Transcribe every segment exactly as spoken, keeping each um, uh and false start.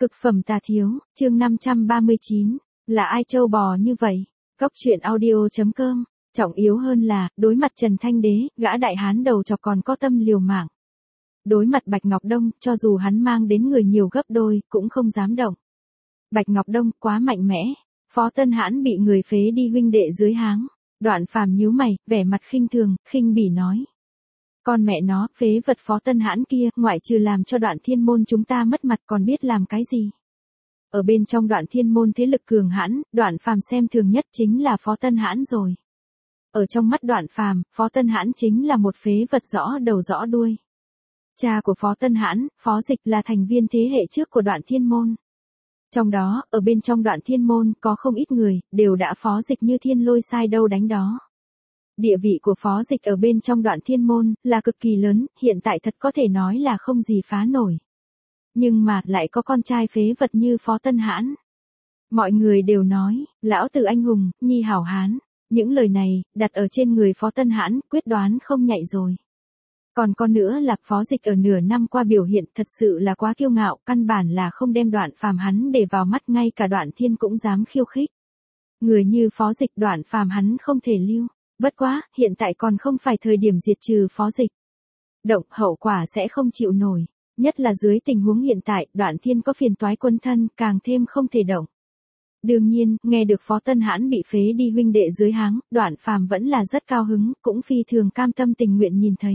Cực phẩm tà thiếu, chương năm trăm ba mươi chín, là ai trâu bò như vậy? Cốc truyện audio.com, trọng yếu hơn là, đối mặt Trần Thanh Đế, gã đại hán đầu chọc còn có tâm liều mạng. Đối mặt Bạch Ngọc Đông, cho dù hắn mang đến người nhiều gấp đôi, cũng không dám động. Bạch Ngọc Đông quá mạnh mẽ, Phó Tân Hãn bị người phế đi huynh đệ dưới háng. Đoạn Phàm nhíu mày, vẻ mặt khinh thường, khinh bỉ nói. Con mẹ nó, phế vật Phó Tân Hãn kia, ngoại trừ làm cho Đoạn Thiên Môn chúng ta mất mặt còn biết làm cái gì. Ở bên trong Đoạn Thiên Môn thế lực cường hãn, Đoạn Phàm xem thường nhất chính là Phó Tân Hãn rồi. Ở trong mắt Đoạn Phàm, Phó Tân Hãn chính là một phế vật rõ đầu rõ đuôi. Cha của Phó Tân Hãn, Phó Dịch là thành viên thế hệ trước của Đoạn Thiên Môn. Trong đó, ở bên trong Đoạn Thiên Môn có không ít người, đều đã Phó Dịch như thiên lôi sai đâu đánh đó. Địa vị của Phó Dịch ở bên trong Đoạn Thiên Môn là cực kỳ lớn, hiện tại thật có thể nói là không gì phá nổi. Nhưng mà lại có con trai phế vật như Phó Tân Hãn. Mọi người đều nói, lão tử anh hùng, nhi hảo hán. Những lời này, đặt ở trên người Phó Tân Hãn, quyết đoán không nhạy rồi. Còn con nữa là Phó Dịch ở nửa năm qua biểu hiện thật sự là quá kiêu ngạo, căn bản là không đem Đoạn Phàm hắn để vào mắt, ngay cả Đoạn Thiên cũng dám khiêu khích. Người như Phó Dịch Đoạn Phàm hắn không thể lưu. Bất quá, hiện tại còn không phải thời điểm diệt trừ Phó Dịch. Động hậu quả sẽ không chịu nổi. Nhất là dưới tình huống hiện tại, Đoạn Thiên có phiền toái quân thân, càng thêm không thể động. Đương nhiên, nghe được Phó Tân Hãn bị phế đi huynh đệ dưới háng, Đoạn Phàm vẫn là rất cao hứng, cũng phi thường cam tâm tình nguyện nhìn thấy.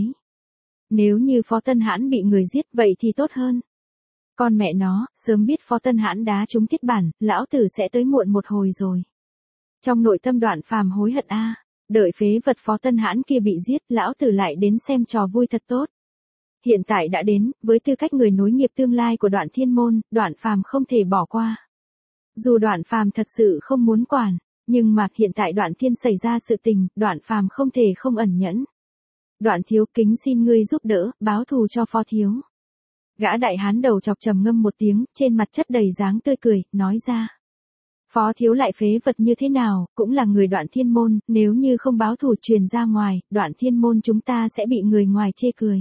Nếu như Phó Tân Hãn bị người giết vậy thì tốt hơn. Con mẹ nó, sớm biết Phó Tân Hãn đá trúng thiết bản, lão tử sẽ tới muộn một hồi rồi. Trong nội tâm Đoạn Phàm hối hận a. Đợi phế vật Phó Tân Hãn kia bị giết, lão tử lại đến xem trò vui thật tốt. Hiện tại đã đến, với tư cách người nối nghiệp tương lai của Đoạn Thiên Môn, Đoạn Phàm không thể bỏ qua. Dù Đoạn Phàm thật sự không muốn quản, nhưng mà hiện tại Đoạn Thiên xảy ra sự tình, Đoạn Phàm không thể không ẩn nhẫn. Đoạn thiếu, kính xin ngươi giúp đỡ, báo thù cho Phó thiếu. Gã đại hán đầu chọc trầm ngâm một tiếng, trên mặt chất đầy dáng tươi cười, nói ra. Phó thiếu lại phế vật như thế nào, cũng là người Đoạn Thiên Môn, nếu như không báo thù truyền ra ngoài, Đoạn Thiên Môn chúng ta sẽ bị người ngoài chê cười.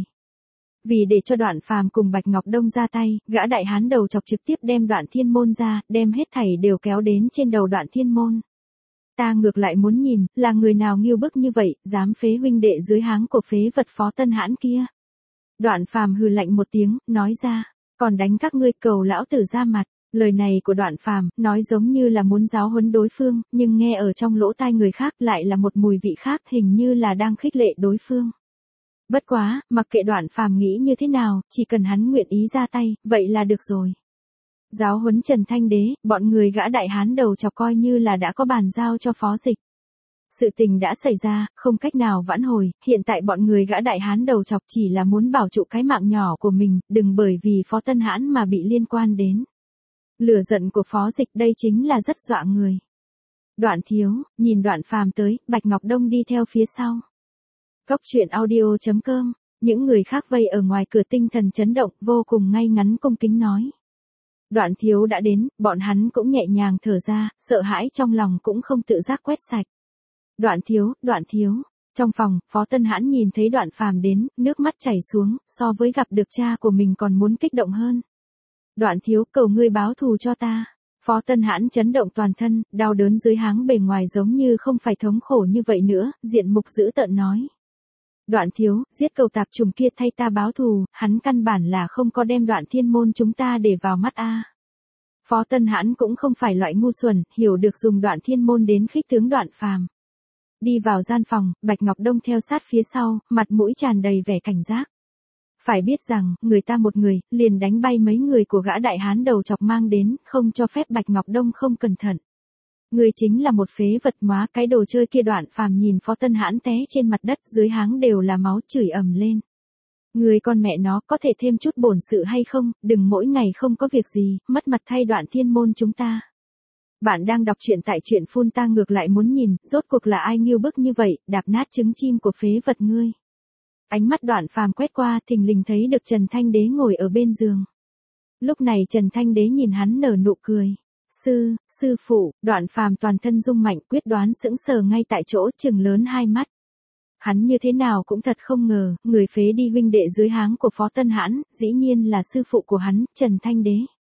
Vì để cho Đoạn Phàm cùng Bạch Ngọc Đông ra tay, gã đại hán đầu chọc trực tiếp đem Đoạn Thiên Môn ra, đem hết thảy đều kéo đến trên đầu Đoạn Thiên Môn. Ta ngược lại muốn nhìn, là người nào nghiêu bức như vậy, dám phế huynh đệ dưới háng của phế vật Phó Tân Hãn kia. Đoạn Phàm hừ lạnh một tiếng, nói ra, còn đánh các ngươi, cầu lão tử ra mặt. Lời này của Đoạn Phàm nói giống như là muốn giáo huấn đối phương, nhưng nghe ở trong lỗ tai người khác lại là một mùi vị khác, hình như là đang khích lệ đối phương. Bất quá, mặc kệ Đoạn Phàm nghĩ như thế nào, chỉ cần hắn nguyện ý ra tay, vậy là được rồi. Giáo huấn Trần Thanh Đế, bọn người gã đại hán đầu chọc coi như là đã có bàn giao cho Phó Dịch. Sự tình đã xảy ra, không cách nào vãn hồi, hiện tại bọn người gã đại hán đầu chọc chỉ là muốn bảo trụ cái mạng nhỏ của mình, đừng bởi vì Phó Tân Hãn mà bị liên quan đến. Lửa giận của Phó Dịch đây chính là rất dọa người. Đoạn thiếu, nhìn Đoạn Phàm tới, Bạch Ngọc Đông đi theo phía sau. Cốc truyện audio.com, những người khác vây ở ngoài cửa tinh thần chấn động, vô cùng ngay ngắn cung kính nói. Đoạn thiếu đã đến, bọn hắn cũng nhẹ nhàng thở ra, sợ hãi trong lòng cũng không tự giác quét sạch. Đoạn thiếu, Đoạn thiếu. Trong phòng, Phó Tân Hãn nhìn thấy Đoạn Phàm đến, nước mắt chảy xuống, so với gặp được cha của mình còn muốn kích động hơn. Đoạn thiếu, cầu ngươi báo thù cho ta. Phó Tân Hãn chấn động toàn thân, đau đớn dưới háng bề ngoài giống như không phải thống khổ như vậy nữa, diện mục dữ tợn nói. Đoạn thiếu, giết cầu tạp trùng kia thay ta báo thù, hắn căn bản là không có đem Đoạn Thiên Môn chúng ta để vào mắt a. Phó Tân Hãn cũng không phải loại ngu xuẩn, hiểu được dùng Đoạn Thiên Môn đến khích tướng Đoạn Phàm. Đi vào gian phòng, Bạch Ngọc Đông theo sát phía sau, mặt mũi tràn đầy vẻ cảnh giác. Phải biết rằng, người ta một người, liền đánh bay mấy người của gã đại hán đầu chọc mang đến, không cho phép Bạch Ngọc Đông không cẩn thận. Người chính là một phế vật hóa, cái đồ chơi kia. Đoạn Phàm nhìn Phó Tân Hãn té trên mặt đất, dưới háng đều là máu, chửi ầm lên. Người con mẹ nó, có thể thêm chút bổn sự hay không, đừng mỗi ngày không có việc gì, mất mặt thay Đoạn Thiên Môn chúng ta. Bạn đang đọc truyện tại truyện phun ta ngược lại muốn nhìn, rốt cuộc là ai nghiêu bức như vậy, đạp nát trứng chim của phế vật ngươi. Ánh mắt Đoạn Phàm quét qua, thình lình thấy được Trần Thanh Đế ngồi ở bên giường. Lúc này Trần Thanh Đế nhìn hắn nở nụ cười. Sư, sư phụ, Đoạn Phàm toàn thân rung mạnh, quyết đoán sững sờ ngay tại chỗ, trừng lớn hai mắt. Hắn như thế nào cũng thật không ngờ, người phế đi huynh đệ dưới háng của Phó Tân Hãn, dĩ nhiên là sư phụ của hắn, Trần Thanh Đế.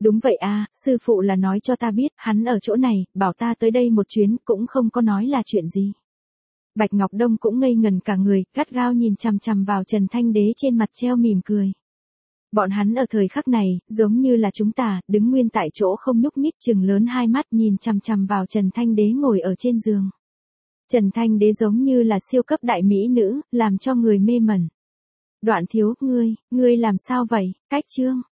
Đúng vậy a, sư phụ là nói cho ta biết, hắn ở chỗ này, bảo ta tới đây một chuyến, cũng không có nói là chuyện gì. Bạch Ngọc Đông cũng ngây ngần cả người, gắt gao nhìn chằm chằm vào Trần Thanh Đế trên mặt treo mỉm cười. Bọn hắn ở thời khắc này, giống như là chúng ta, đứng nguyên tại chỗ không nhúc nhích, chừng lớn hai mắt nhìn chằm chằm vào Trần Thanh Đế ngồi ở trên giường. Trần Thanh Đế giống như là siêu cấp đại mỹ nữ, làm cho người mê mẩn. Đoạn thiếu, ngươi, ngươi làm sao vậy, cách chương.